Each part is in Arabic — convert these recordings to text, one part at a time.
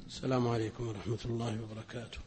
السلام عليكم ورحمة الله وبركاته.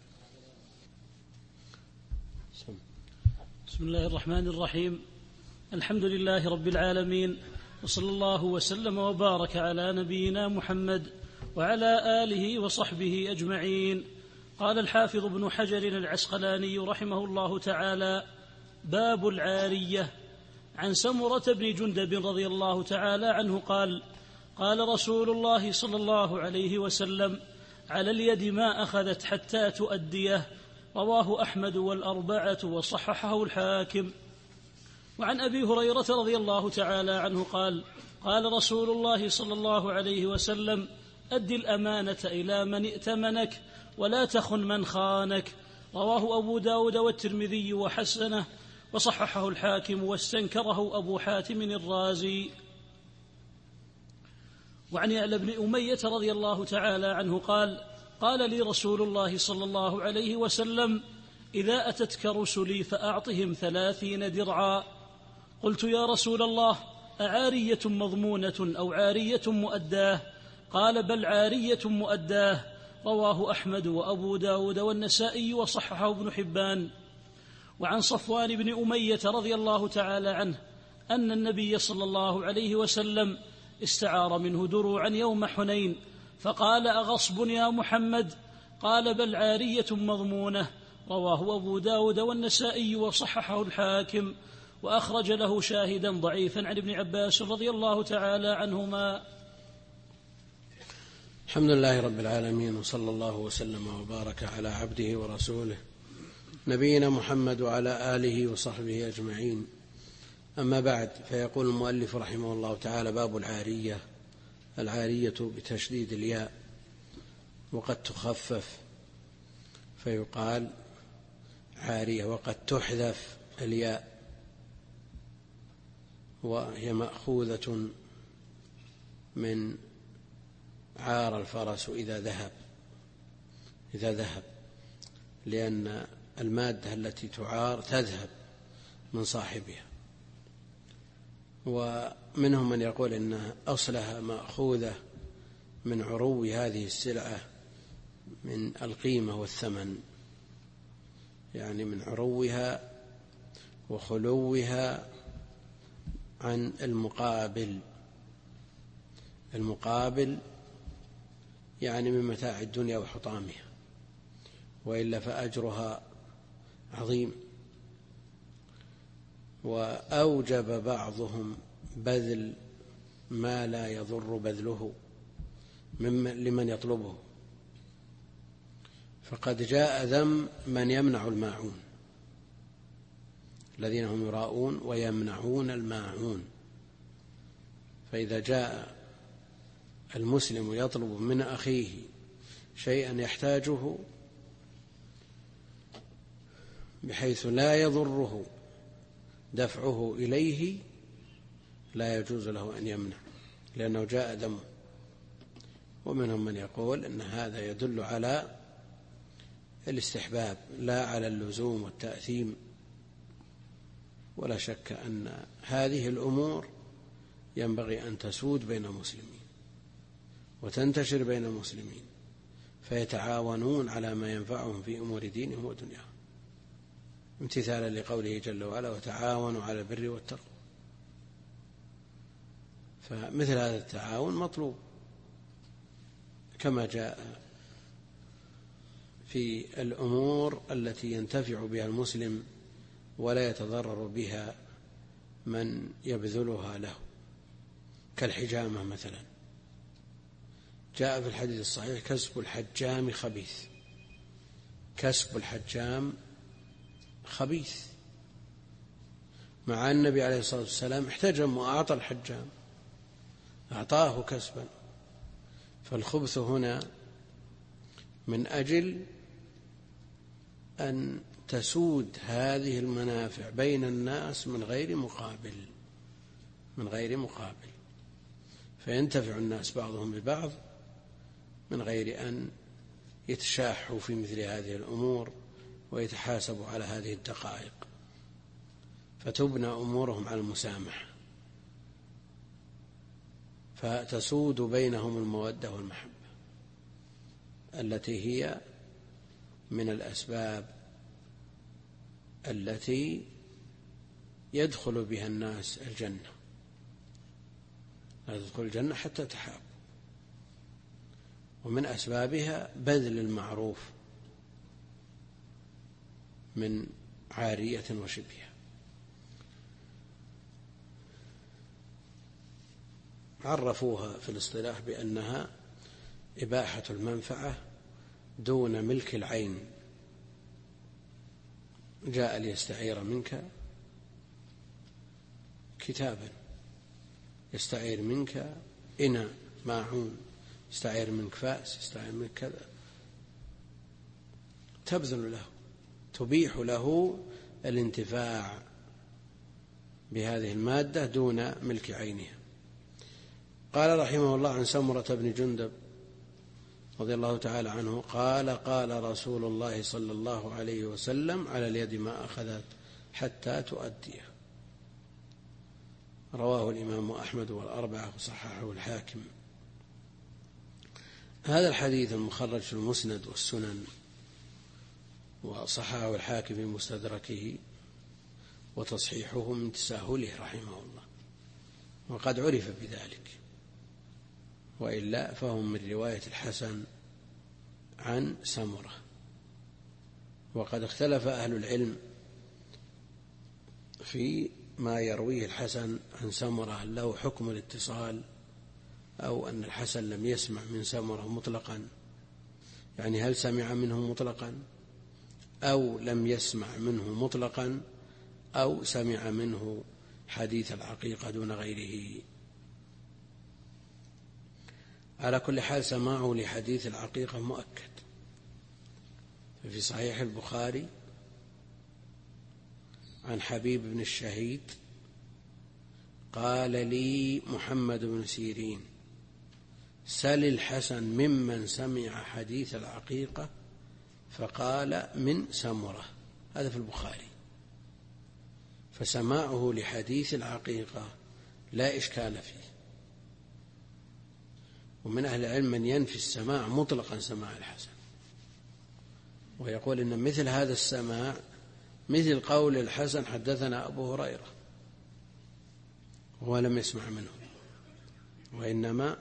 بسم الله الرحمن الرحيم. الحمد لله رب العالمين، وصلى الله وسلم وبارك على نبينا محمد وعلى آله وصحبه أجمعين. قال الحافظ ابن حجر العسقلاني رحمه الله تعالى: باب العارية. عن سمرة بن جندب رضي الله تعالى عنه قال: قال رسول الله صلى الله عليه وسلم: على اليد ما أخذت حتى تؤديه. رواه أحمد والأربعة وصححه الحاكم. وعن أبي هريرة رضي الله تعالى عنه قال: قال رسول الله صلى الله عليه وسلم: أد الأمانة إلى من ائتمنك ولا تخن من خانك. رواه أبو داود والترمذي وحسنه وصححه الحاكم واستنكره أبو حاتم الرازي. وعن يعلى بن أمية رضي الله تعالى عنه قال: قال لي رسول الله صلى الله عليه وسلم: إذا أتتك رسلي فأعطهم 30 درعا. قلت: يا رسول الله، أعارية مضمونة أو عارية مؤداه؟ قال: بل عارية مؤداه. رواه أحمد وأبو داود والنسائي وصححه ابن حبان. وعن صفوان بن أمية رضي الله تعالى عنه أن النبي صلى الله عليه وسلم استعار منه دروعا يوم حنين، فقال: أغصب يا محمد؟ قال: بل عارية مضمونة. رواه أبو داود والنسائي وصححه الحاكم، وأخرج له شاهدا ضعيفا عن ابن عباس رضي الله تعالى عنهما. الحمد لله رب العالمين، وصلى الله وسلم وبارك على عبده ورسوله نبينا محمد وعلى آله وصحبه أجمعين. أما بعد، فيقول المؤلف رحمه الله تعالى: باب العارية. العارية بتشديد الياء، وقد تخفف فيقال عارية، وقد تحذف الياء، وهي مأخوذة من عار الفرس إذا ذهب، لأن المادة التي تعار تذهب من صاحبها. ومنهم من يقول إن أصلها مأخوذة من عرو هذه السلعة، من القيمة والثمن، يعني من عروها وخلوها عن المقابل يعني من متاع الدنيا وحطامها، وإلا فأجرها عظيم. وأوجب بعضهم بذل ما لا يضر بذله لمن يطلبه، فقد جاء ذم من يمنع الماعون، الذين هم يراءون ويمنعون الماعون. فإذا جاء المسلم يطلب من أخيه شيئا يحتاجه بحيث لا يضره دفعه إليه، لا يجوز له أن يمنع، لأنه جاء ذمه. ومنهم من يقول أن هذا يدل على الاستحباب لا على اللزوم والتأثيم. ولا شك أن هذه الأمور ينبغي أن تسود بين المسلمين وتنتشر بين المسلمين، فيتعاونون على ما ينفعهم في أمور دينهم ودنياهم، امتثالا لقوله جل وعلا: وتعاونوا على البر والتقوى. فمثل هذا التعاون مطلوب، كما جاء في الأمور التي ينتفع بها المسلم ولا يتضرر بها من يبذلها له، كالحجامة مثلا. جاء في الحديث الصحيح: كسب الحجام خبيث. كسب الحجام خبيث، مع النبي عليه الصلاة والسلام احتجم وأعطى الحجام، أعطاه كسبا. فالخبث هنا من أجل أن تسود هذه المنافع بين الناس من غير مقابل، فينتفع الناس بعضهم ببعض من غير أن يتشاحوا في مثل هذه الأمور ويتحاسبوا على هذه الدقائق، فتبنى أمورهم على المسامحة، فتسود بينهم المودة والمحبة. التي هي من الأسباب التي يدخل بها الناس الجنة، لا تدخل الجنة حتى تحابوا. ومن أسبابها بذل المعروف من عارية وشبهها. عرفوها في الاصطلاح بأنها إباحة المنفعة دون ملك العين. جاء ليستعير منك كتابا، يستعير منك إناء ماعون، يستعير منك فأس، يستعير منك كذا، تبذل له، تبيح له الانتفاع بهذه المادة دون ملك عينها. قال رحمه الله عن سمرة بن جندب رضي الله تعالى عنه قال قال رسول الله صلى الله عليه وسلم على اليد ما أخذت حتى تؤديه. رواه الإمام أحمد والأربعة وصححه الحاكم. هذا الحديث المخرج في المسند والسنن وصححه الحاكم في مستدركه، وتصحيحه من تساهله رحمه الله، وقد عرف بذلك، وإلا فهو من رواية الحسن عن سمرة. وقد اختلف أهل العلم في ما يرويه الحسن عن سمرة، له حكم الاتصال أو أن الحسن لم يسمع من سمرة مطلقا، يعني هل سمع منه مطلقا أو لم يسمع منه مطلقا أو سمع منه حديث العقيقة دون غيره. على كل حال سماعه لحديث العقيقة مؤكد. في صحيح البخاري عن حبيب بن الشهيد قال لي محمد بن سيرين سل الحسن ممن سمع حديث العقيقة، فقال من سمرة. هذا في البخاري. فسماعه لحديث العقيقة لا إشكال فيه. ومن أهل العلم من ينفي السماع مطلقا سماع الحسن، ويقول إن مثل هذا السماع مثل قول الحسن حدثنا أبو هريرة، وهو لم يسمع منه، وإنما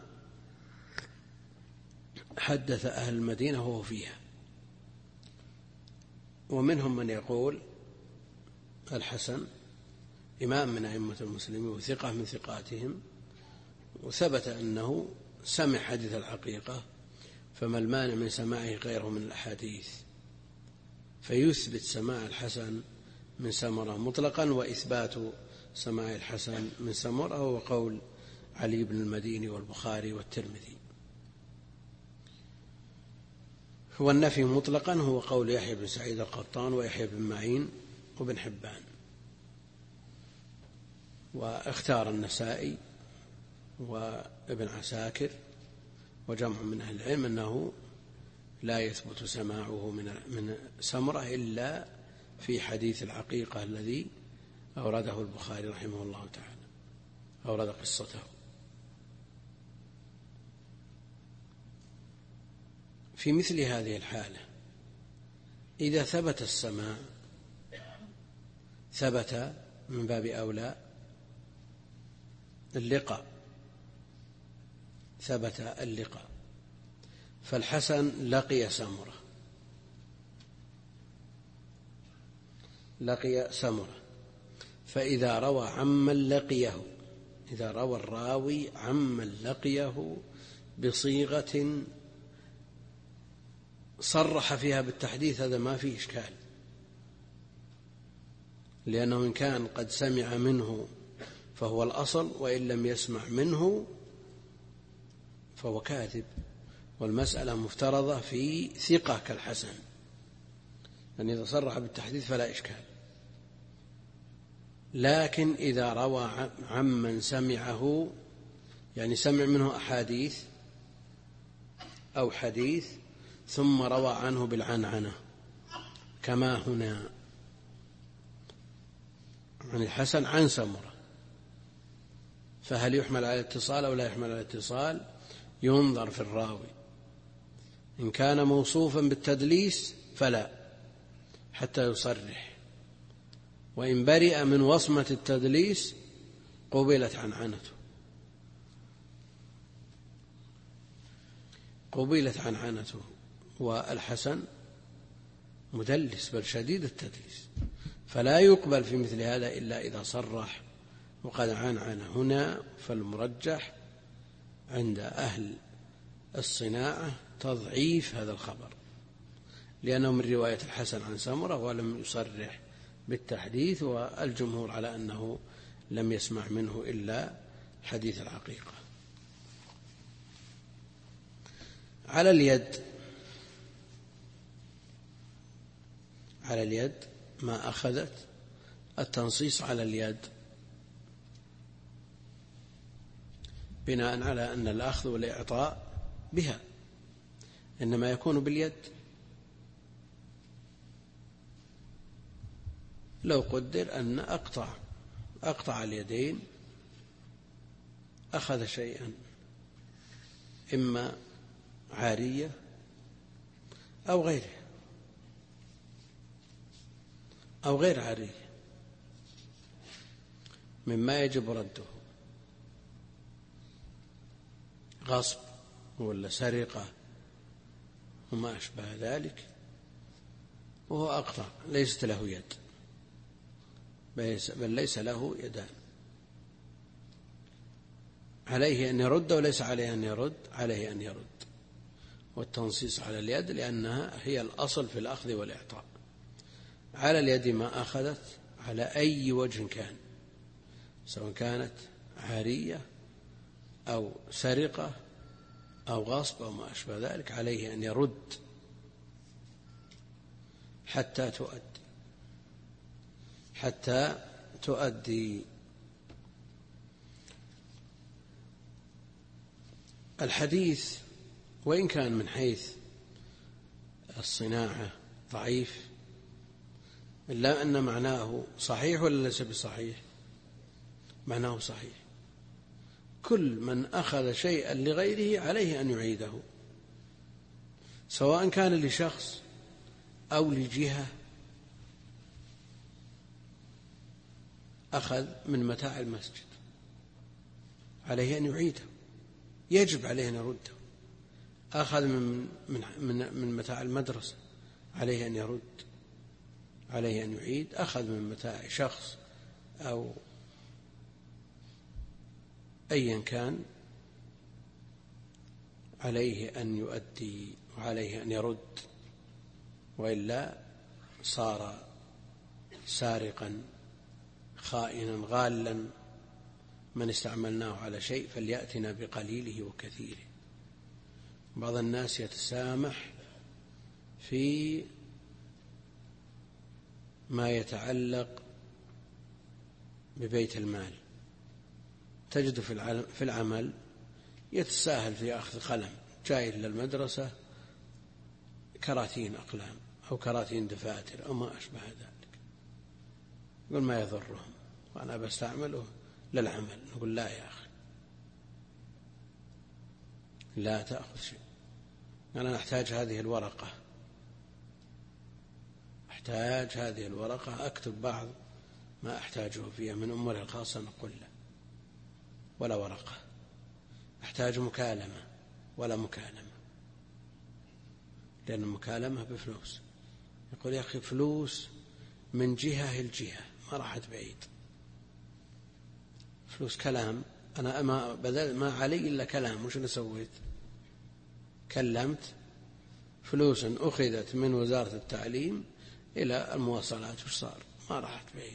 حدث أهل المدينة وهو فيها. ومنهم من يقول الحسن إمام من أئمة المسلمين وثقة من ثقاتهم، وثبت أنه سمع حديث العقيقة، فما المانع من سماعه غيره من الأحاديث، فيثبت سماع الحسن من سمرة مطلقا. وإثبات سماع الحسن من سمرة هو قول علي بن المديني والبخاري والترمذي. والنفي مطلقا هو قول يحيى بن سعيد القطان ويحيى بن معين وابن حبان. واختار النسائي وابن عساكر وجمع من أهل العلم أنه لا يثبت سماعه من سمرة إلا في حديث العقيقة الذي أورده البخاري رحمه الله تعالى، أورد قصته. في مثل هذه الحالة إذا ثبت السماع ثبت من باب أولى اللقاء، ثبت اللقاء. فالحسن لقي سمرة، لقي سمرة، فإذا روى عمن لقيه، إذا روى الراوي عمن لقيه بصيغة صرح فيها بالتحديث هذا ما فيه إشكال، لأنه إن كان قد سمع منه فهو الأصل، وإن لم يسمع منه فهو كاذب. والمسألة مفترضة في ثقة كالحسن، يعني إذا صرح بالتحديث فلا إشكال. لكن إذا روى عمن سمعه، يعني سمع منه أحاديث أو حديث ثم روى عنه بالعنعنة كما هنا عن الحسن عن سمرة، فهل يحمل على الاتصال أو لا يحمل على الاتصال؟ ينظر في الراوي، إن كان موصوفا بالتدليس فلا حتى يصرح، وإن برئ من وصمة التدليس قبلت عنعنته. والحسن مدلس بل شديد التدليس، فلا يقبل في مثل هذا إلا إذا صرح وقد عنعن. هنا فالمرجح عند أهل الصناعة تضعيف هذا الخبر، لأنه من رواية الحسن عن سمرة ولم يصرح بالتحديث، والجمهور على أنه لم يسمع منه إلا حديث العقيقة. على اليد ما أخذت. التنصيص على اليد بناء على أن الأخذ والإعطاء بها إنما يكون باليد. لو قدر أن أقطع اليدين أخذ شيئا إما عارية أو غيره أو غير عارية مما يجب رده، غصب ولا سرقة وما أشبه ذلك، وهو أقطع ليست له يد بل ليس له يدان، عليه أن يرد وليس عليه أن يرد؟ عليه أن يرد. والتنصيص على اليد لأنها هي الأصل في الأخذ والإعطاء. على اليد ما أخذت على أي وجه كان، سواء كانت عارية أو سرقة أو غصب أو ما أشبه ذلك، عليه أن يرد حتى تؤدي. الحديث وإن كان من حيث الصناعة ضعيف إلا أن معناه صحيح ولا ليس بصحيح؟ معناه صحيح. كل من أخذ شيئا لغيره عليه أن يعيده، سواء كان لشخص أو لجهة. أخذ من متاع المسجد عليه أن يعيده، يجب عليه أن يرده. أخذ من متاع المدرسة عليه أن يرد، عليه أن يعيد. أخذ من متاع شخص أو أيا كان عليه أن يؤدي وعليه أن يرد، وإلا صار سارقا خائنا غالا. من استعملناه على شيء فليأتنا بقليله وكثيره. بعض الناس يتسامح في ما يتعلق ببيت المال، تجد في العمل يتساهل في أخذ قلم جاي للمدرسة، كراتين أقلام أو كراتين دفاتر أو ما أشبه ذلك، يقول ما يضرهم وأنا بستعمله للعمل. نقول لا يا أخي، لا تأخذ شيء. أنا أحتاج هذه الورقة، أحتاج هذه الورقة أكتب بعض ما أحتاجه فيها من أموري الخاصة، نقول لا ولا ورقة. أحتاج مكالمة ولا مكالمة، لأن المكالمة بفلوس. يقول يا أخي فلوس من جهة الجهة ما راحت بعيد، فلوس كلام. أنا ما علي إلا كلام، وش أنا سويت؟ كلمت فلوس أخذت من وزارة التعليم إلى المواصلات، وش صار؟ ما راحت بعيد.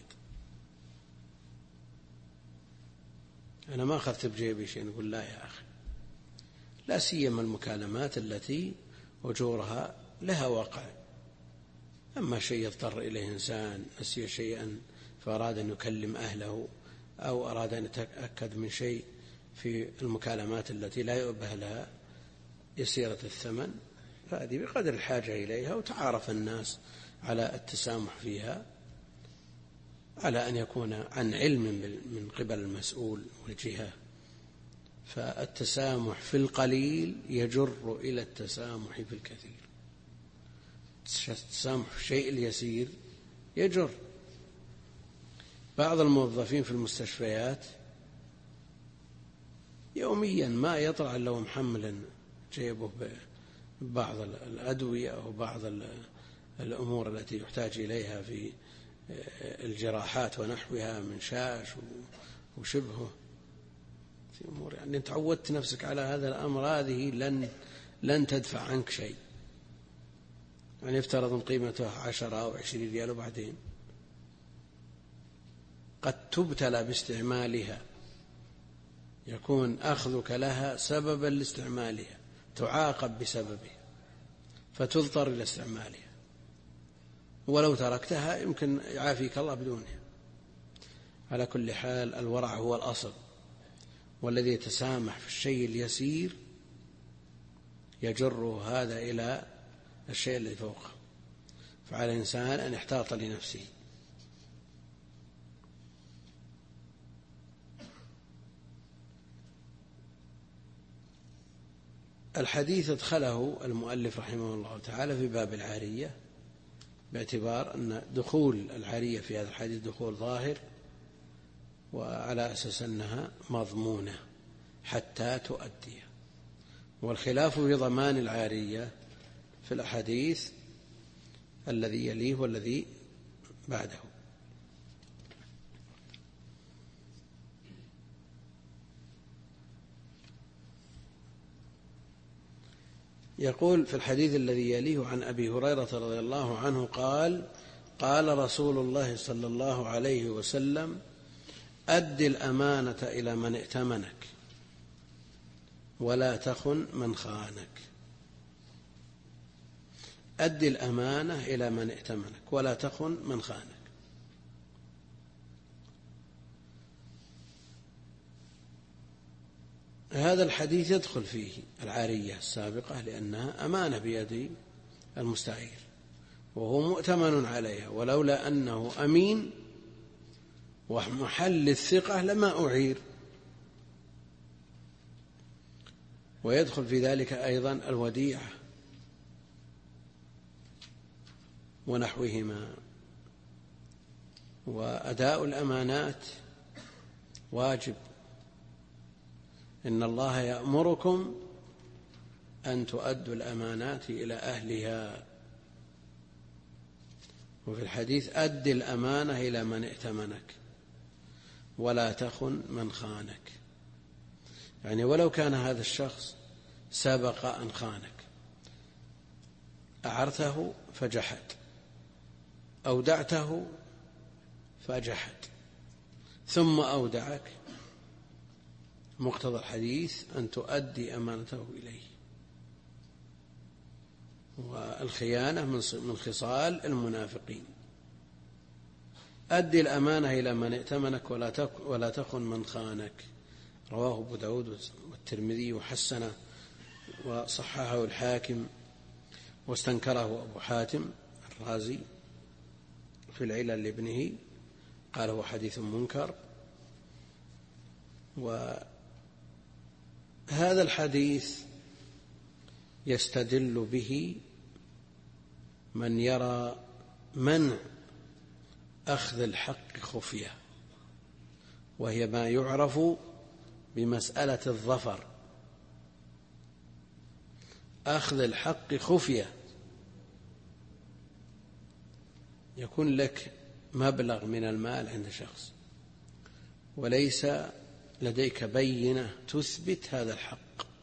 أنا ما أخذت بجيبي شيء. نقول لا يا أخي، لا سيما المكالمات التي أجورها لها وقع. أما شيء يضطر إليه إنسان نسي شيئا فأراد أن يكلم أهله أو أراد أن يتأكد من شيء في المكالمات التي لا يؤبه لها يسيرة الثمن، فهذه بقدر الحاجة إليها، وتعارف الناس على التسامح فيها على أن يكون عن علم من قبل المسؤول والجهة فالتسامح في القليل يجر إلى التسامح في الكثير. التسامح في الشيء اليسير يجر. بعض الموظفين في المستشفيات يوميا ما يطلع له محملا جيبه ببعض الأدوية أو بعض الأمور التي يحتاج إليها في الجراحات ونحوها من شاش وشبهه، في أمور يعني تعودت نفسك على هذا الأمر، هذه لن تدفع عنك شيء. يعني يفترض قيمته 10 أو 20 ريال، وبعدين قد تبتلى باستعمالها، يكون أخذك لها سببا لاستعمالها، تعاقب بسببها فتضطر إلى استعمالها، ولو تركتها يمكن يعافيك الله بدونها. على كل حال الورع هو الأصل، والذي يتسامح في الشيء اليسير يجر هذا إلى الشيء الذي فوقه. فعلى الإنسان أن يحتاط لنفسه. الحديث ادخله المؤلف رحمه الله تعالى في باب العارية، باعتبار أن دخول العارية في هذا الحديث دخول ظاهر، وعلى أساس أنها مضمونة حتى تؤدي. والخلاف في ضمان العارية في الأحاديث الذي يليه والذي بعده. يقول في الحديث الذي يليه عن أبي هريرة رضي الله عنه قال: قال رسول الله صلى الله عليه وسلم: أد الأمانة إلى من ائتمنك ولا تخن من خانك. أد الأمانة إلى من ائتمنك ولا تخن من خانك. هذا الحديث يدخل فيه العارية السابقة، لأنها أمانة بيد المستعير وهو مؤتمن عليها، ولولا أنه أمين ومحل الثقة لما أعير. ويدخل في ذلك أيضا الوديعة ونحوهما. وأداء الأمانات واجب. إن الله يأمركم أن تؤدوا الأمانات إلى أهلها. وفي الحديث: أد الأمانة إلى من ائتمنك ولا تخن من خانك. يعني ولو كان هذا الشخص سبق أن خانك، أعرته فجحد، أودعته فجحد، ثم أودعك، مقتضى الحديث أن تؤدي أمانته إليه. والخيانة من خصال المنافقين. أدي الأمانة إلى من ائتمنك ولا تخن من خانك. رواه أبو داود والترمذي وحسنه وصححه الحاكم واستنكره أبو حاتم الرازي في العلل لابنه، قال هو حديث منكر. وهذا الحديث يستدل به من يرى منع أخذ الحق خفية، وهي ما يعرف بمسألة الظفر. أخذ الحق خفية، يكون لك مبلغ من المال عند شخص وليس لديك بينة تثبت هذا الحق،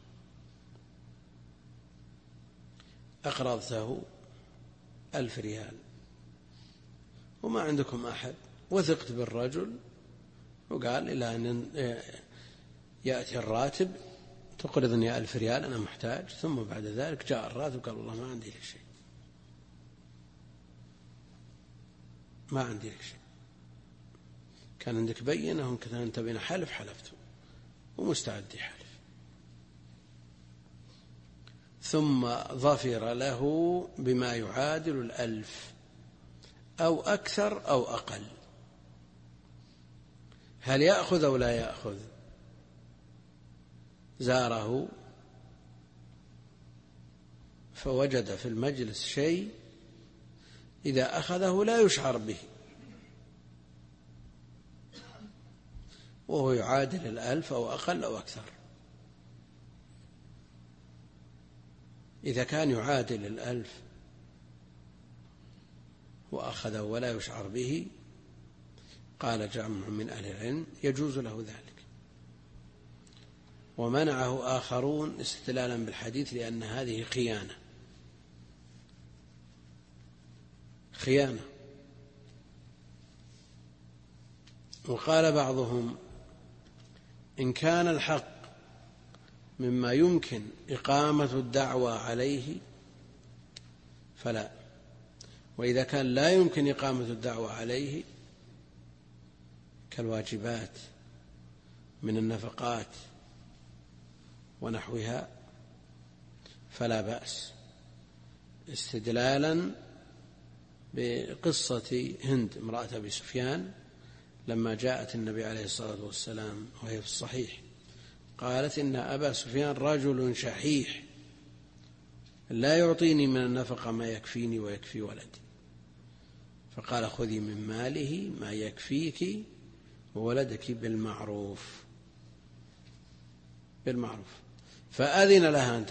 أقرضته 1000 ريال وما عندكم أحد، وثقت بالرجل وقال إلى أن يأتي الراتب تقرضني 1000 ريال أنا محتاج، ثم بعد ذلك جاء الراتب قال والله ما عندي لك شيء، ما عندي لك شيء. كان عندك بينة وكان أنت بين حلف حلفته ومستعد يحلف، ثم ظفر له بما يعادل 1000 أو أكثر أو أقل، هل يأخذ أو لا يأخذ؟ زاره فوجد في المجلس شيء إذا أخذه لا يشعر به، وهو يعادل 1000 أو أقل أو أكثر. إذا كان يعادل 1000 وأخذه ولا يشعر به، قال جمع من أهل العلم يجوز له ذلك، ومنعه آخرون استدلالا بالحديث لأن هذه خيانة. وقال بعضهم إن كان الحق مما يمكن إقامة الدعوى عليه فلا، وإذا كان لا يمكن إقامة الدعوى عليه كالواجبات من النفقات ونحوها فلا بأس، استدلالا بقصة هند امرأة أبي سفيان لما جاءت النبي عليه الصلاة والسلام وهي في الصحيح قالت إن أبا سفيان رجل شحيح لا يعطيني من النفقة ما يكفيني ويكفي ولدي، فقال خذي من ماله ما يكفيك وولدك بالمعروف، فأذن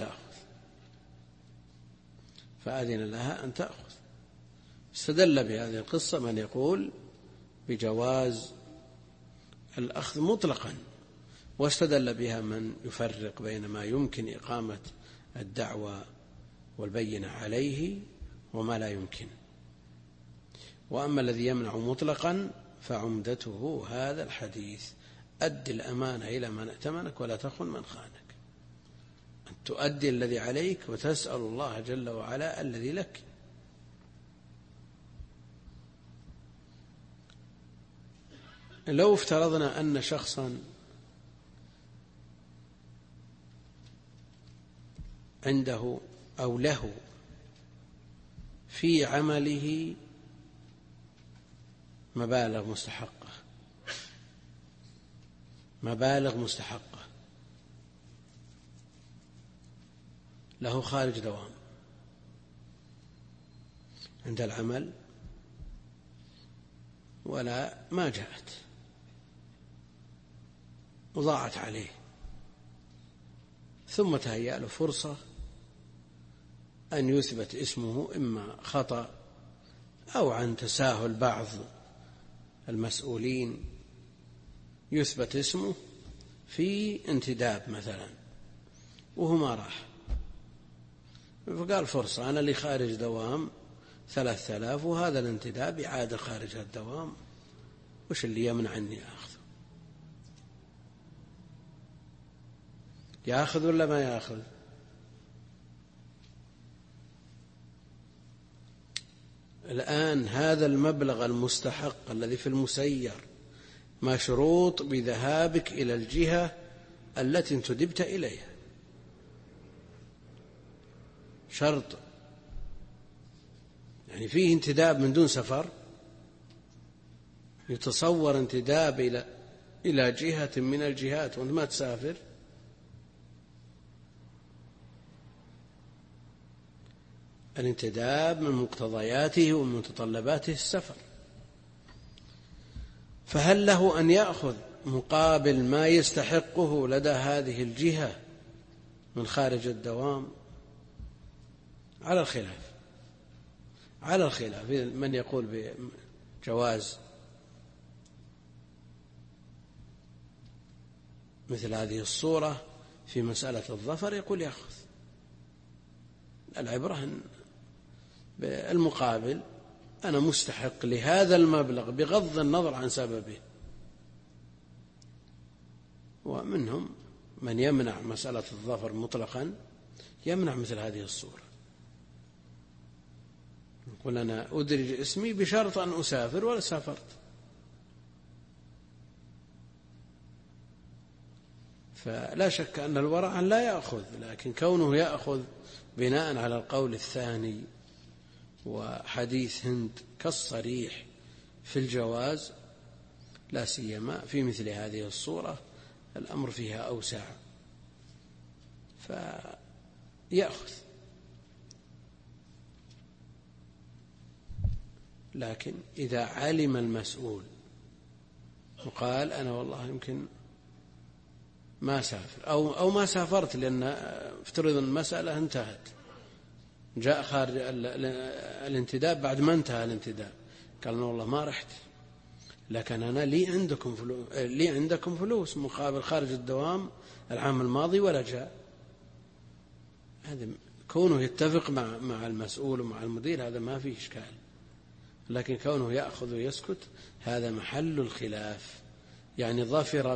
لها أن تأخذ. استدل بهذه القصة من يقول بجواز الأخذ مطلقا، واستدل بها من يفرق بين ما يمكن إقامة الدعوى والبينة عليه وما لا يمكن. وأما الذي يمنع مطلقا فعمدته هذا الحديث: أد الأمانة إلى من ائتمنك ولا تخن من خانك، أن تؤدي الذي عليك وتسأل الله جل وعلا الذي لك. لو افترضنا أن شخصا عنده أو له في عمله مبالغ مستحقة له خارج دوام عند العمل ولا ما جاءت وضاعت عليه، ثم تهيأ له فرصة أن يثبت اسمه إما خطأ أو عن تساهل بعض المسؤولين، يثبت اسمه في انتداب مثلا وهو ما راح، فقال فرصة أنا اللي خارج دوام 3000 وهذا الانتداب يعادل خارج الدوام، وش اللي يمنع أني يأخذ ولا ما يأخذ؟ الآن هذا المبلغ المستحق الذي في المسير مشروط بذهابك إلى الجهة التي انتدبت إليها، شرط، يعني فيه انتداب من دون سفر، يتصور انتداب إلى جهة من الجهات وأنت ما تسافر، الانتداب من مقتضياته ومن متطلباته السفر، فهل له أن يأخذ مقابل ما يستحقه لدى هذه الجهة من خارج الدوام؟ على الخلاف من يقول بجواز مثل هذه الصورة في مسألة الظفر، يقول يأخذ، العبرة بالمقابل، أنا مستحق لهذا المبلغ بغض النظر عن سببه. ومنهم من يمنع مسألة الظفر مطلقا، يمنع مثل هذه الصورة، يقول أنا أدرج اسمي بشرط أن أسافر ولا سافرت، فلا شك أن الورع لا يأخذ، لكن كونه يأخذ بناء على القول الثاني وحديث هند كالصريح في الجواز، لا سيما في مثل هذه الصورة الأمر فيها أوسع فيأخذ. لكن إذا علم المسؤول وقال أنا والله يمكن ما سافر أو ما سافرت، لأن افترض المسألة انتهت، جاء خارج الانتداب بعد ما انتهى الانتداب، قال أنا والله ما رحت، لكن أنا لي عندكم فلوس مقابل خارج الدوام العام الماضي ولا جاء. هذا كونه يتفق مع المسؤول ومع المدير هذا ما فيه إشكال، لكن كونه يأخذ ويسكت هذا محل الخلاف. يعني ظفر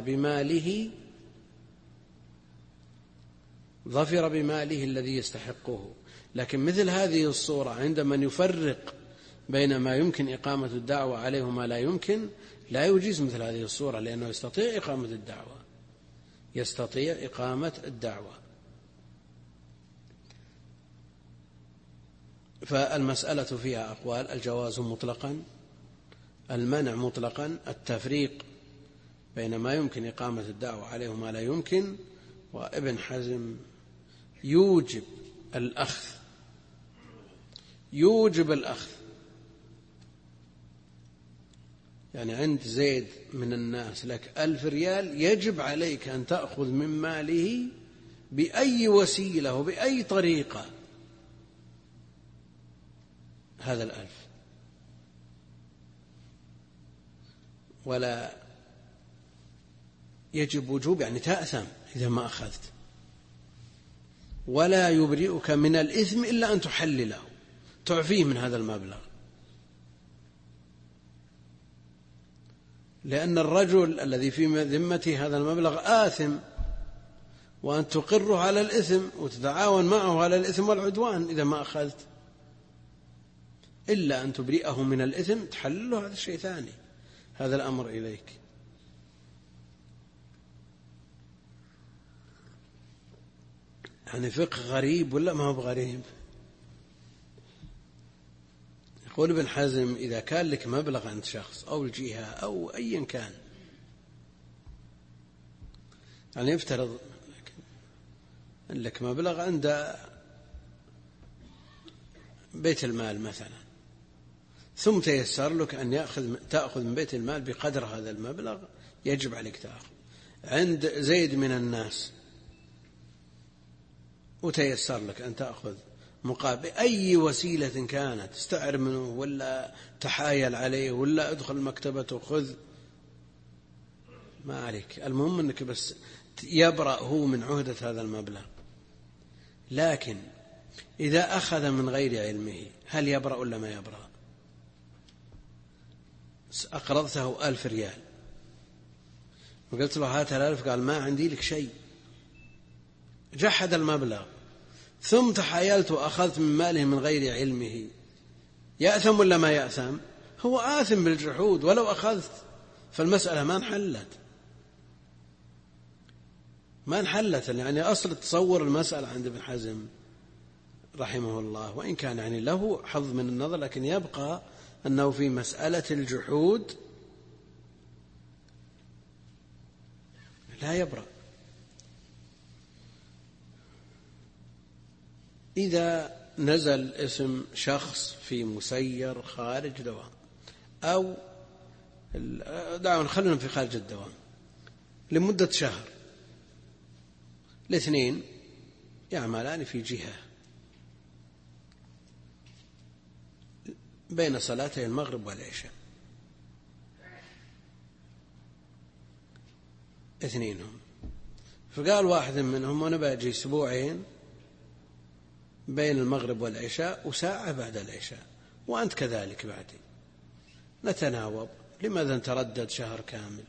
بماله الذي يستحقه. لكن مثل هذه الصورة عند من يفرق بين ما يمكن إقامة الدعوة عليه وما لا يمكن، لا يجيز مثل هذه الصورة، لأنه يستطيع إقامة الدعوة. فالمسألة فيها أقوال: الجواز مطلقا، المنع مطلقا، التفريق بين ما يمكن إقامة الدعوة عليه وما لا يمكن. وابن حزم يوجب الأخذ. يعني عند زيد من الناس لك 1000 ريال، يجب عليك أن تأخذ من ماله بأي وسيلة وبأي طريقة هذا 1000، ولا يجب وجوب، يعني تأثم إذا ما أخذت، ولا يبرئك من الإثم إلا أن تحلله، تعفيه من هذا المبلغ. لأن الرجل الذي في ذمته هذا المبلغ آثم، وأن تقره على الإثم وتتعاون معه على الإثم والعدوان إذا ما أخذت، إلا أن تبرئه من الإثم تحلله، هذا شيء ثاني، هذا الأمر إليك. يعني فقه غريب ولا ما هو بغريب؟ يقول ابن حزم: إذا كان لك مبلغ عند شخص أو الجهة أو أيا كان، يعني يفترض لك مبلغ عند بيت المال مثلا، ثم تيسر لك أن تأخذ من بيت المال بقدر هذا المبلغ، يجب عليك تأخذ. عند زيد من الناس وتيسر لك أن تأخذ مقابل أي وسيلة كانت، استعر منه ولا تحايل عليه ولا ادخل مكتبته خذ، ما عليك، المهم أنك بس يبرأ هو من عهدة هذا المبلغ. لكن إذا أخذ من غير علمه هل يبرأ ولا ما يبرأ؟ أقرضته 1000 ريال وقلت له هات 1000، قال ما عندي لك شيء، جحد المبلغ، ثم تحايلت وأخذت من ماله من غير علمه، يأثم ولا ما يأثم؟ هو آثم بالجحود ولو أخذت، فالمسألة ما انحلت. يعني أصل تصور المسألة عند ابن حزم رحمه الله، وإن كان يعني له حظ من النظر، لكن يبقى أنه في مسألة الجحود لا يبرأ. إذا نزل اسم شخص في مسير خارج دوام، أو خلونا في خارج الدوام لمدة شهر، الاثنين يعملان في جهة بين صلاتي المغرب والعشاء، اثنينهم، فقال واحد منهم أنا باجي أسبوعين بين المغرب والعشاء وساعة بعد العشاء، وأنت كذلك بعدي، نتناوب، لماذا نتردد شهر كامل؟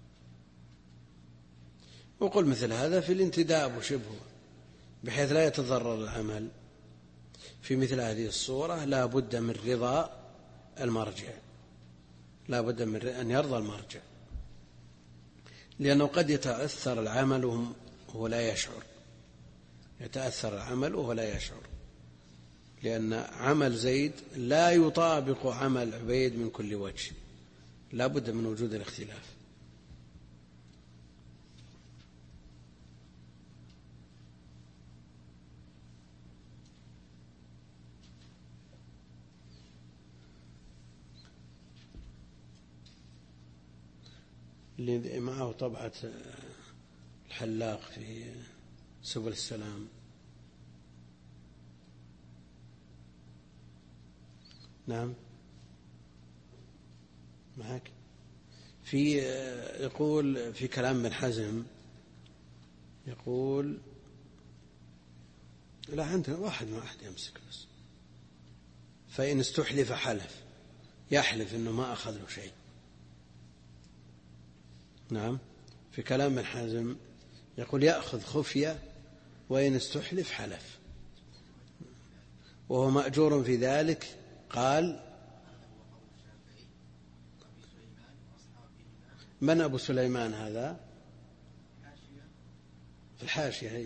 وقل مثل هذا في الانتداب وشبهه، بحيث لا يتضرر العمل. في مثل هذه الصورة لا بد من رضا المرجع، لا بد من أن يرضى المرجع، لأنه قد يتأثر العمل وهو لا يشعر، يتأثر العمل وهو لا يشعر، لأن عمل زيد لا يطابق عمل عبيد من كل وجه، لا بد من وجود الاختلاف. اللي معه طبعة الحلاق في سبل السلام. نعم معك. في يقول في كلام ابن حزم، يقول لا عندنا واحد ما أحد يمسك بس، فإن استحلف حلف، يحلف إنه ما أخذ له شيء. نعم في كلام ابن حزم يقول يأخذ خفية، وإن استحلف حلف، وهو مأجور في ذلك. قال من أبو سليمان هذا؟ في الحاشية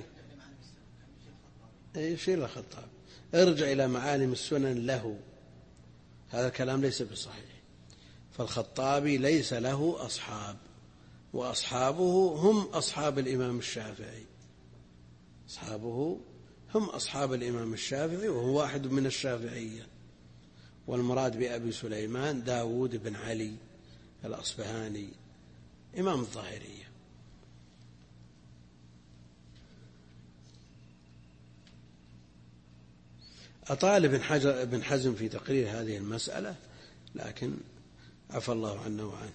هي شيء الخطاب. ارجع إلى معالم السنن له، هذا الكلام ليس بصحيح، فالخطابي ليس له أصحاب، وأصحابه هم أصحاب الإمام الشافعي، أصحابه هم أصحاب الإمام الشافعي، وهو واحد من الشافعية. والمراد بأبي سليمان داود بن علي الأصبهاني إمام الظاهرية. أطال ابن حزم في تقرير هذه المسألة، لكن عفى الله عنه وعنه.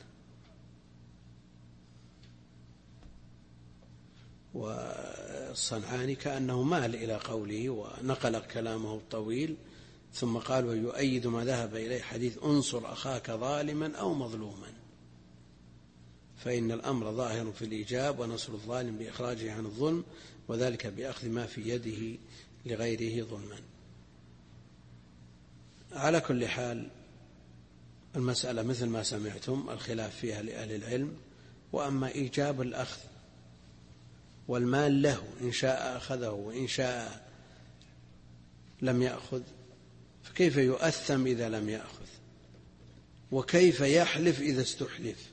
والصنعاني كأنه مال إلى قوله ونقل كلامه الطويل، ثم قال ويؤيد ما ذهب إليه حديث انصر أخاك ظالما أو مظلوما، فإن الأمر ظاهر في الإيجاب، ونصر الظالم بإخراجه عن الظلم، وذلك بأخذ ما في يده لغيره ظلما. على كل حال المسألة مثل ما سمعتم الخلاف فيها لأهل العلم. وأما إيجاب الأخذ والمال له، إن شاء أخذه وإن شاء لم يأخذ، فكيف يؤثم إذا لم يأخذ؟ وكيف يحلف إذا استحلف؟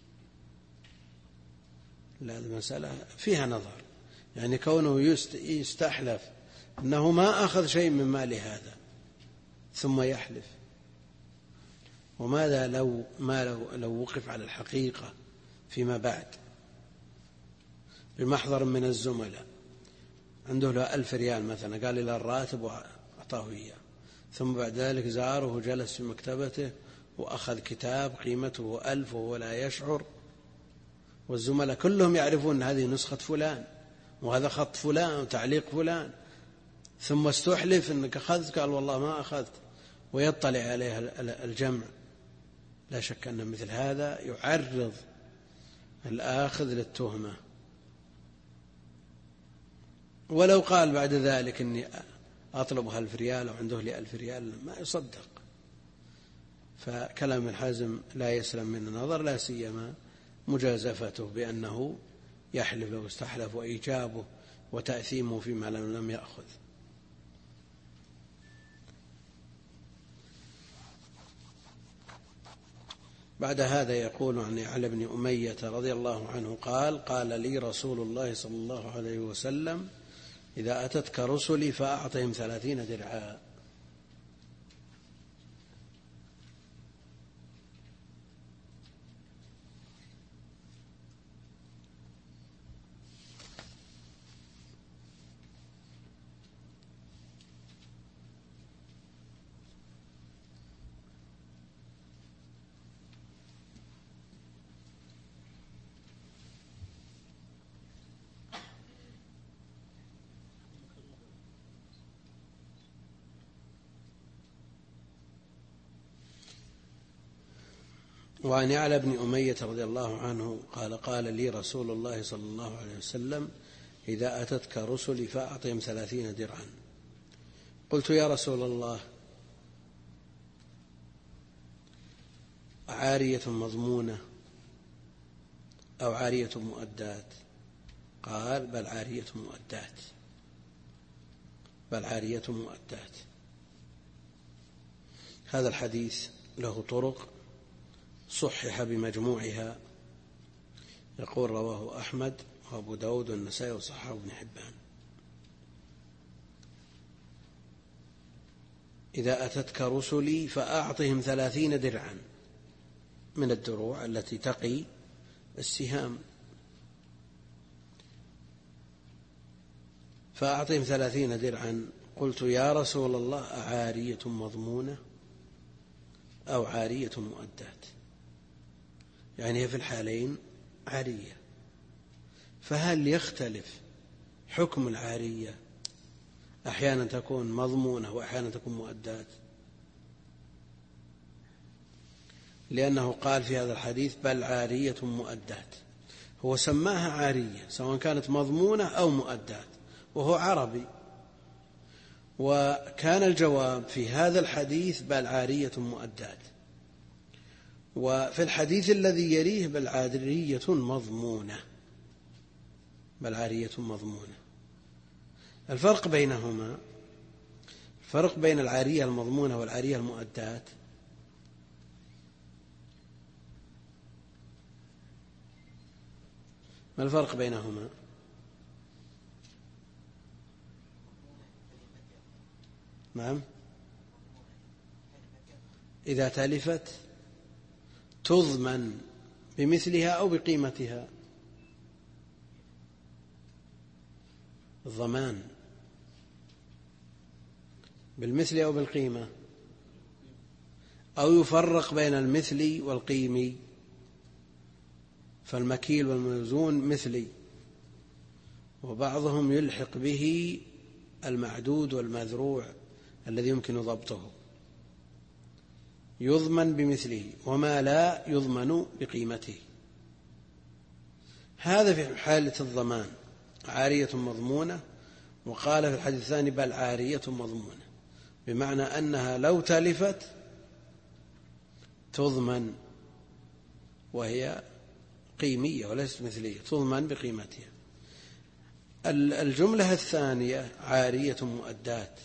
لا، المسألة فيها نظر، يعني كونه يستحلف أنه ما أخذ شيء من مال هذا ثم يحلف، وماذا لو وقف على الحقيقة فيما بعد بمحضر من الزملاء عنده له 1000 ريال مثلا، قال إلى الراتب وأعطاه إياه، ثم بعد ذلك زاره وجلس في مكتبته وأخذ كتاب قيمته 1000 وهو لا يشعر، والزملاء كلهم يعرفون أن هذه نسخة فلان وهذا خط فلان وتعليق فلان، ثم استحلف أنك أخذت، قال والله ما أخذت، ويطلع عليها الجمع. لا شك أن مثل هذا يعرض الآخذ للتهمة. ولو قال بعد ذلك إني أطلب 1000 ريال وعنده لي 1000 ريال، ما يصدق. فكلام الحازم لا يسلم من النظر، لا سيما مجازفته بأنه يحلف لو استحلف، وإيجابه وتأثيمه فيما لم يأخذ. بعد هذا يقول عن علي بن أمية رضي الله عنه قال قال لي رسول الله صلى الله عليه وسلم إذا أتتك رسلي فأعطهم 30 درعا. وعن علي بن أمية رضي الله عنه قال قال لي رسول الله صلى الله عليه وسلم إذا أتتك رسلي فأعطهم 30 درعا. قلت يا رسول الله عارية مضمونة أو عارية مؤدات؟ قال بل عارية مؤدات، بل عارية مؤدات. هذا الحديث له طرق صحح بمجموعها، يقول رواه أحمد وأبو داود والنسائي وصححه ابن حبان. إذا أتتك رسلي فأعطهم 30 درعا من الدروع التي تقي السهام، فأعطهم 30 درعا. قلت يا رسول الله أعارية مضمونة أو عارية مؤدات؟ يعني هي في الحالين عارية، فهل يختلف حكم العارية؟ أحيانا تكون مضمونة وأحيانا تكون مؤدات، لأنه قال في هذا الحديث بل عارية مؤدات، هو سماها عارية سواء كانت مضمونة أو مؤدات وهو عربي، وكان الجواب في هذا الحديث بل عارية مؤدات، وفي الحديث الذي يليه بل عارية مضمونة، بل عارية مضمونة. الفرق بينهما، الفرق بين العارية المضمونة والعارية المؤدات ما الفرق بينهما؟ نعم، إذا تلفت تضمن بمثلها أو بقيمتها، الضمان بالمثل أو بالقيمة، أو يفرق بين المثل والقيمي، فالمكيل والموزون مثلي، وبعضهم يلحق به المعدود والمذروع الذي يمكن ضبطه، يضمن بمثله وما لا يضمن بقيمته. هذا في حالة الضمان عارية مضمونة، وقال في الحديث الثاني بل عارية مضمونة، بمعنى أنها لو تلفت تضمن، وهي قيمية وليست مثلية، تضمن بقيمتها. الجملة الثانية عارية مؤدات،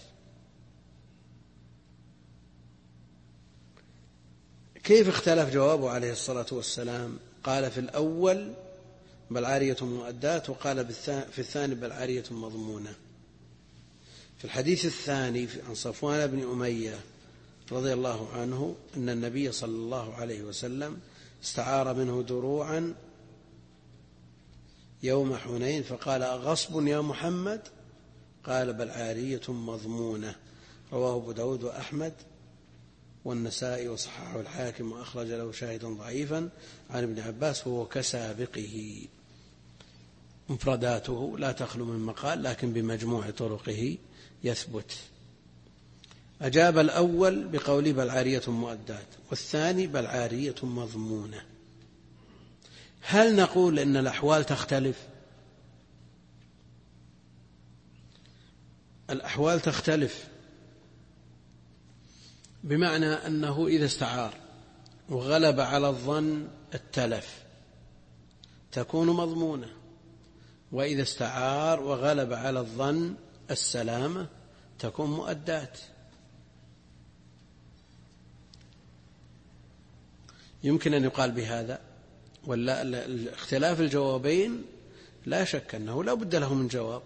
كيف اختلف جوابه عليه الصلاة والسلام؟ قال في الأول بل عارية مؤدات، وقال في الثاني بل عارية مضمونة. في الحديث الثاني عن صفوان بن أمية رضي الله عنه أن النبي صلى الله عليه وسلم استعار منه دروعا يوم حنين فقال أغصب يا محمد؟ قال بل عارية مضمونة. رواه أبو داود وأحمد والنسائي وصححه الحاكم وأخرج له شاهدا ضعيفا عن ابن عباس وهو كسابقه، مفرداته لا تخلو من مقال لكن بمجموع طرقه يثبت. أجاب الأول بقوله بل عارية مؤدات، والثاني بل عارية مضمونة. هل نقول إن الأحوال تختلف؟ الأحوال تختلف، بمعنى أنه إذا استعار وغلب على الظن التلف تكون مضمونة، وإذا استعار وغلب على الظن السلامة تكون مؤدات. يمكن أن يقال بهذا، ولا اختلاف الجوابين لا شك أنه لا بد له من جواب،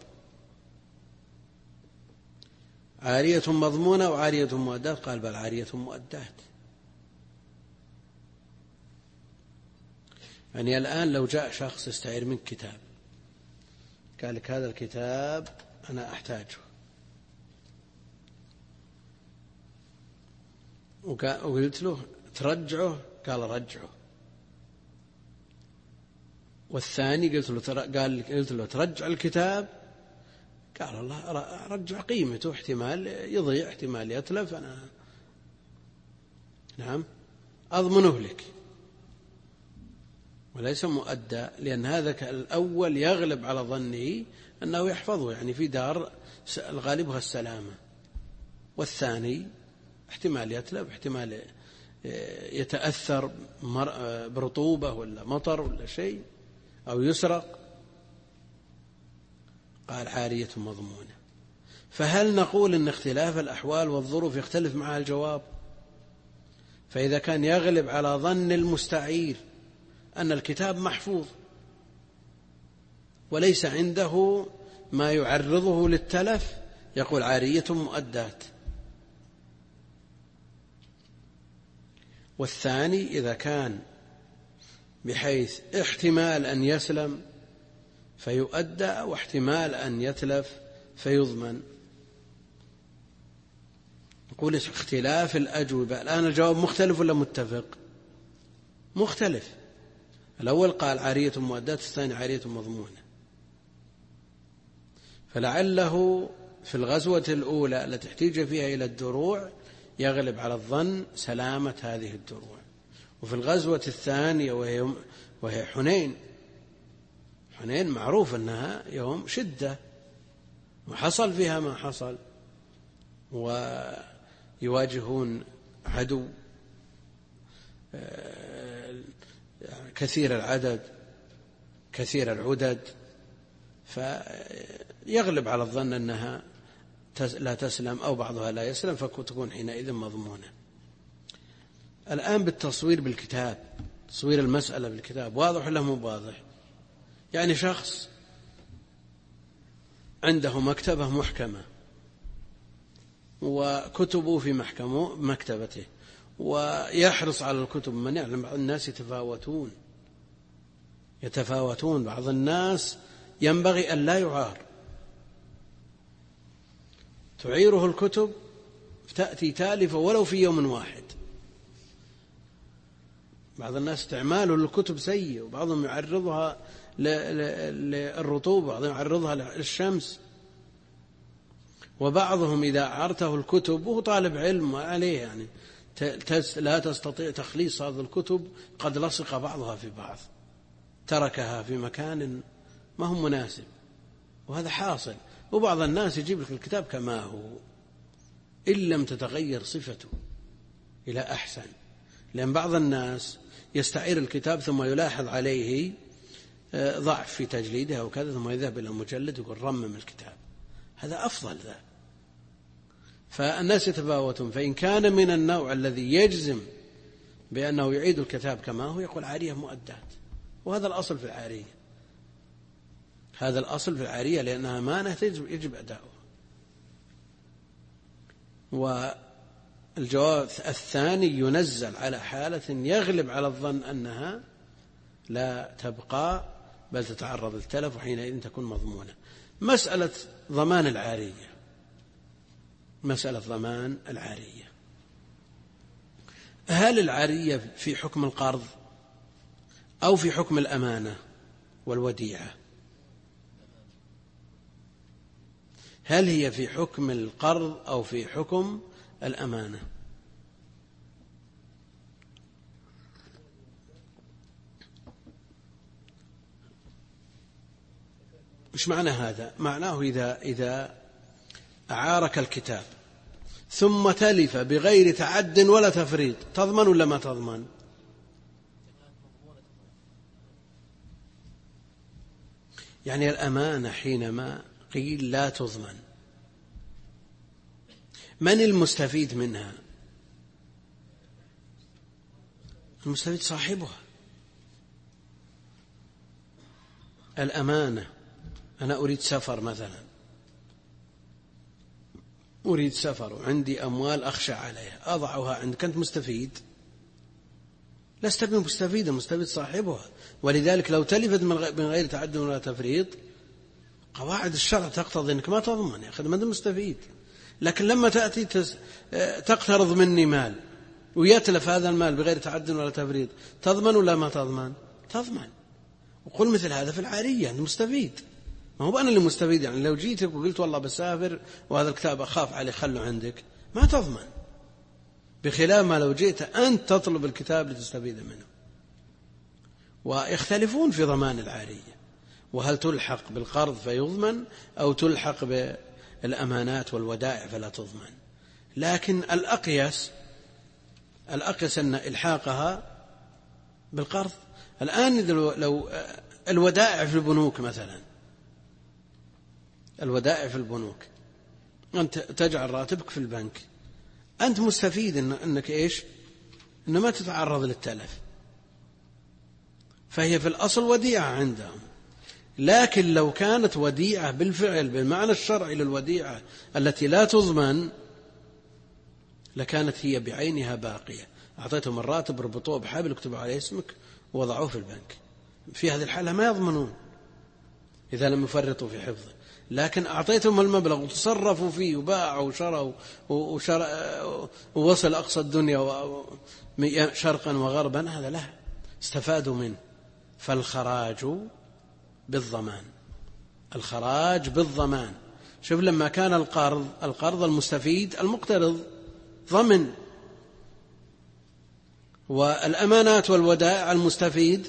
عارية مضمونة وعارية مؤدات. قال بل عارية مؤدات. يعني الآن لو جاء شخص يستعير منك كتاب، قال لك هذا الكتاب أنا أحتاجه، وقلت له ترجعه، قال رجعه. والثاني قلت له ترجع الكتاب، قال الله رجع قيمته، احتمال يضيع احتمال يتلف، أنا نعم أضمنه لك، وليس مؤدى، لأن هذا الأول يغلب على ظنه أنه يحفظه، يعني في دار الغالبها السلامة، والثاني احتمال يتلف، احتمال يتأثر برطوبة ولا مطر ولا شيء أو يسرق. قال عارية مضمونة. فهل نقول إن اختلاف الأحوال والظروف يختلف معها الجواب؟ فإذا كان يغلب على ظن المستعير أن الكتاب محفوظ وليس عنده ما يعرضه للتلف يقول عارية مؤدات. والثاني إذا كان بحيث احتمال أن يسلم فيؤدى واحتمال أن يتلف فيضمن. نقول اختلاف الأجوبة. الآن الجواب مختلف ولا متفق؟ مختلف. الأول قال عارية مؤداة، الثاني عارية مضمونة. فلعله في الغزوة الأولى التي احتيج فيها إلى الدروع يغلب على الظن سلامة هذه الدروع. وفي الغزوة الثانية وهي حنين معروف أنها يوم شدة وحصل فيها ما حصل، ويواجهون عدو كثير العدد كثير العدد، فيغلب على الظن أنها لا تسلم أو بعضها لا يسلم، فتكون حينئذ مضمونة. الآن بالتصوير بالكتاب، تصوير المسألة بالكتاب واضح ولا مو واضح؟ يعني شخص عنده مكتبة محكمة وكتبه في مكتبته ويحرص على الكتب. من يعلم بعض الناس يتفاوتون، بعض الناس ينبغي أن لا يعار، تعيره الكتب تأتي تالفة ولو في يوم واحد. بعض الناس استعماله للكتب سيء، وبعضهم يعرضها للرطوبة، بعضهم يعرضها للشمس، وبعضهم إذا عرته الكتب وهو طالب علم عليه يعني لا تستطيع تخليص هذه الكتب، قد لصق بعضها في بعض، تركها في مكان ما هو مناسب، وهذا حاصل. وبعض الناس يجيب لك الكتاب كما هو إن لم تتغير صفته إلى أحسن، لأن بعض الناس يستعير الكتاب ثم يلاحظ عليه ضعف في تجليدها أو كذا، ثم يذهب إلى المجلد ويقول رمم الكتاب، هذا أفضل ذا. فالناس يتفاوتون، فإن كان من النوع الذي يجزم بأنه يعيد الكتاب كما هو يقول عارية مؤدات، وهذا الأصل في العارية، هذا الأصل في العارية، لأنها أمانة يجب أداؤها. والجواب الثاني ينزل على حالة يغلب على الظن أنها لا تبقى بل تتعرض للتلف، وحينئذ تكون مضمونة. مسألة ضمان العارية، هل العارية في حكم القرض أو في حكم الأمانة والوديعة؟ هل هي في حكم القرض أو في حكم الأمانة؟ مش معنى هذا؟ معناه إذا أعارك الكتاب ثم تلف بغير تعد ولا تفريط، تضمن ولا ما تضمن؟ يعني الأمانة حينما قيل لا تضمن، من المستفيد منها؟ المستفيد صاحبها. الأمانة، أنا أريد سفر مثلا، أريد سفر وعندي أموال أخشى عليها، أضعها عندك، أنت مستفيد؟ لست بمستفيد، المستفيد صاحبها. ولذلك لو تلفت من غير تعد ولا تفريط، قواعد الشرع تقتضي أنك ما تضمن، يا أخي ما أنت مستفيد. لكن لما تأتي تقترض مني مال ويتلف هذا المال بغير تعد ولا تفريط، تضمن ولا ما تضمن؟ تضمن. وقل مثل هذا في العارية، أنت مستفيد، ما هو أنا اللي مستفيد. يعني لو جيتك وقلت والله بسافر وهذا الكتاب أخاف عليه خله عندك، ما تضمن، بخلاف ما لو جئت أنت تطلب الكتاب لتستفيد منه. ويختلفون في ضمان العارية، وهل تلحق بالقرض فيضمن أو تلحق بالأمانات والودائع فلا تضمن. لكن الأقيس أن إلحاقها بالقرض. الآن لو الودائع في البنوك مثلا، الودائع في البنوك، أنت تجعل راتبك في البنك، أنت مستفيد أنك إيش؟ أنه ما تتعرض للتلف، فهي في الأصل وديعة عندهم. لكن لو كانت وديعة بالفعل بالمعنى الشرعي للوديعة التي لا تضمن، لكانت هي بعينها باقية. أعطيتهم الراتب، ربطوه بحبل، اكتبوا عليه اسمك ووضعوه في البنك، في هذه الحالة ما يضمنون إذا لم يفرطوا في حفظه. لكن أعطيتهم المبلغ وتصرفوا فيه وباعوا وشروا ووصل أقصى الدنيا شرقا وغربا، هذا لا، استفادوا منه. فالخراج بالضمان، الخراج بالضمان. شوف لما كان القرض المستفيد المقترض ضمن، والأمانات والودائع المستفيد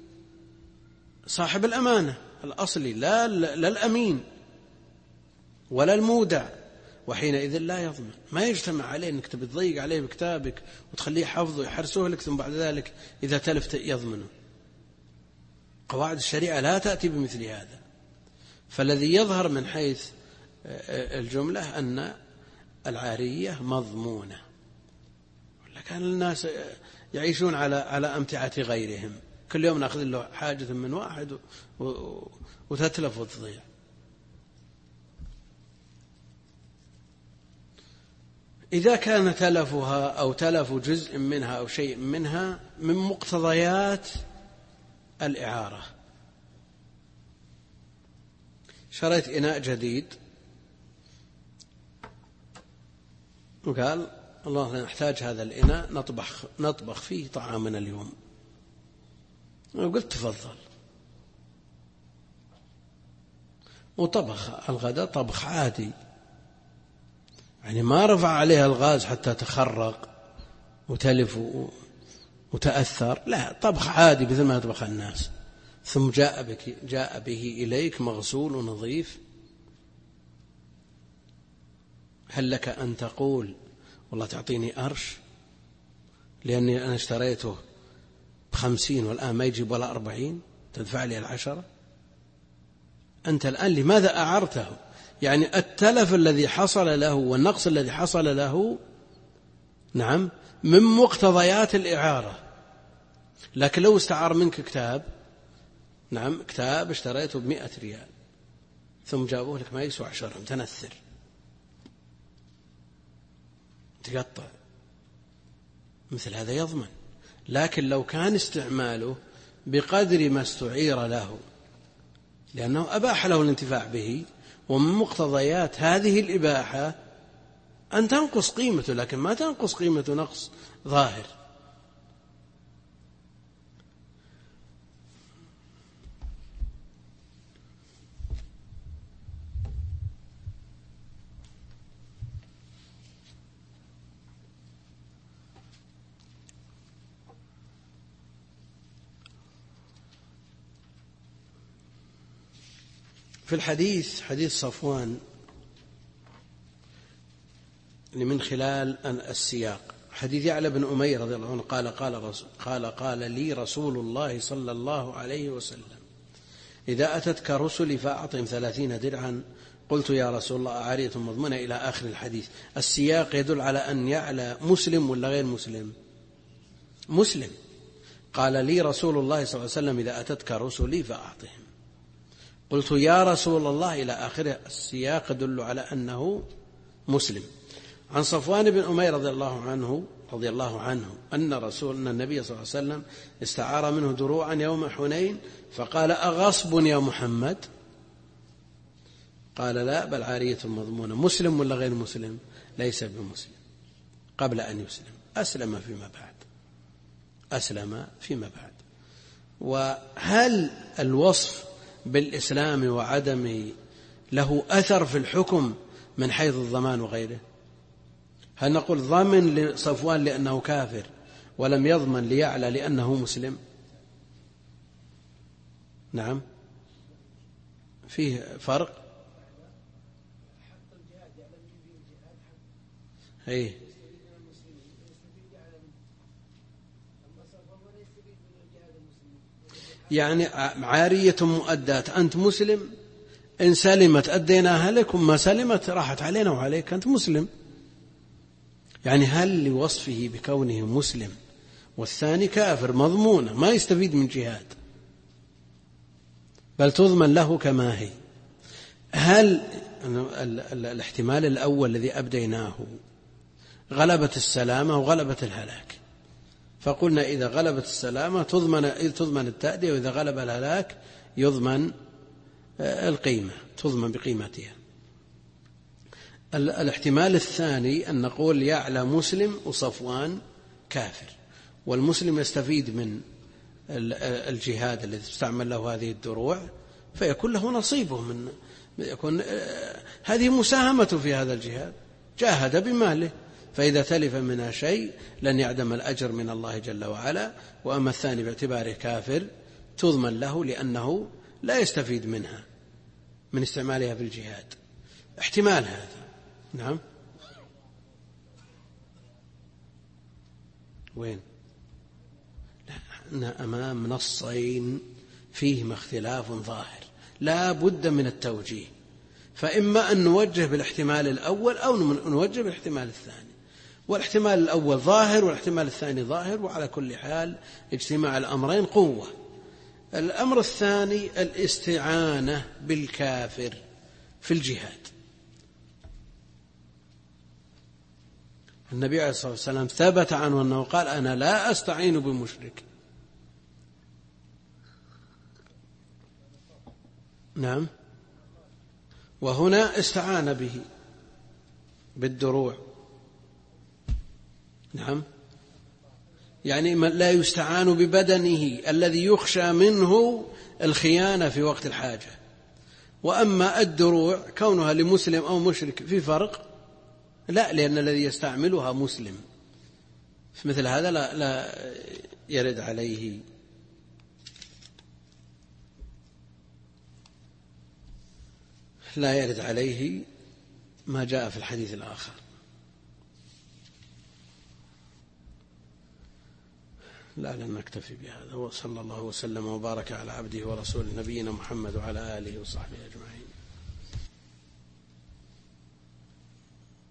صاحب الأمانة الأصلي، لا الأمين ولا المودع، وحينئذ لا يضمن. ما يجتمع عليه أنك تضيق عليه بكتابك وتخليه حفظه يحرسوه لك ثم بعد ذلك إذا تلف يضمنه. قواعد الشريعة لا تأتي بمثل هذا. فالذي يظهر من حيث الجملة أن العارية مضمونة، كان الناس يعيشون على أمتعة غيرهم، كل يوم نأخذ له حاجة من واحد وتتلف وتضيع. إذا كان تلفها أو تلف جزء منها أو شيء منها من مقتضيات الإعارة، شريت إناء جديد وقال الله نحتاج هذا الإناء نطبخ فيه طعامنا اليوم، وقلت تفضل، وطبخ الغداء طبخ عادي، يعني ما رفع عليها الغاز حتى تخرق وتلف وتأثر، لا، طبخ عادي مثل ما يطبخ الناس. ثم جاء به إليك مغسول ونظيف، هل لك أن تقول والله تعطيني أرش لأني أنا اشتريته ب50 والآن ما يجيب ولا 40 تدفع لي 10؟ أنت الآن لماذا أعرته؟ يعني التلف الذي حصل له والنقص الذي حصل له نعم من مقتضيات الإعارة. لكن لو استعار منك كتاب، نعم كتاب اشتريته ب100 ريال ثم جابوه لك ما يسوى 10 تنثر تقطع، مثل هذا يضمن. لكن لو كان استعماله بقدر ما استعير له لأنه أباح له الانتفاع به، ومن مقتضيات هذه الإباحة أن تنقص قيمته، لكن ما تنقص قيمته نقص ظاهر. في الحديث حديث صفوان من خلال السياق، حديث يعلى بن أمير رضي الله عنه قال لي رسول الله صلى الله عليه وسلم إذا أتتك رسلي فأعطهم 30 درعا. قلت يا رسول الله أعارية مضمونة إلى آخر الحديث. السياق يدل على أن يعلى مسلم ولا غير مسلم؟ مسلم. قال لي رسول الله صلى الله عليه وسلم إذا أتتك رسلي فأعطهم. قلت يا رسول الله إلى آخر السياق يدل على أنه مسلم. عن صفوان بن أمير رضي الله عنه أن النبي صلى الله عليه وسلم استعار منه دروعا يوم حنين فقال أغصب يا محمد؟ قال لا بل عارية مضمونة. مسلم ولا غير مسلم؟ ليس بمسلم قبل أن يسلم، أسلم فيما بعد. وهل الوصف بالإسلام وعدمه له أثر في الحكم من حيث الضمان وغيره؟ هل نقول ضمن لصفوان لأنه كافر ولم يضمن ليعلى لأنه مسلم؟ نعم فيه فرق. أي يعني عارية مؤداة، أنت مسلم، إن سلمت أديناها لك وما سلمت راحت علينا وعليك، أنت مسلم. يعني هل لوصفه بكونه مسلم والثاني كافر مضمونة ما يستفيد من جهاد بل تضمن له كما هي؟ هل الاحتمال الأول الذي أبديناه غلبة السلامة وغلبة الهلاك، فقلنا إذا غلبت السلامة تضمن التأدية، وإذا غلب الهلاك يضمن القيمة، تضمن بقيمتها. الاحتمال الثاني أن نقول يعلى مسلم وصفوان كافر، والمسلم يستفيد من الجهاد الذي تستعمل له هذه الدروع، فيكون له نصيبه من يكون هذه مساهمته في هذا الجهاد، جاهد بماله، فإذا تلف منها شيء لن يعدم الأجر من الله جل وعلا. وأما الثاني باعتباره كافر تضمن له لأنه لا يستفيد منها من استعمالها في الجهاد. احتمال هذا. نعم. وين؟ لا، أمام نصين فيهما اختلاف ظاهر لا بد من التوجيه، فإما أن نوجه بالاحتمال الأول أو نوجه بالاحتمال الثاني، والاحتمال الأول ظاهر والاحتمال الثاني ظاهر، وعلى كل حال اجتماع الأمرين قوة. الأمر الثاني الاستعانة بالكافر في الجهاد. النبي عليه الصلاة والسلام ثبت عنه أنه قال أنا لا أستعين بمشرك. نعم. وهنا استعان به بالدروع. نعم، يعني لا يستعان ببدنه الذي يخشى منه الخيانة في وقت الحاجة. وأما الدروع كونها لمسلم أو مشرك في فرق؟ لا، لأن الذي يستعملها مسلم، في مثل هذا لا يرد عليه ما جاء في الحديث الآخر. لن نكتفي بهذا، وصلى الله وسلم وبارك على عبده ورسوله نبينا محمد وعلى آله وصحبه أجمعين.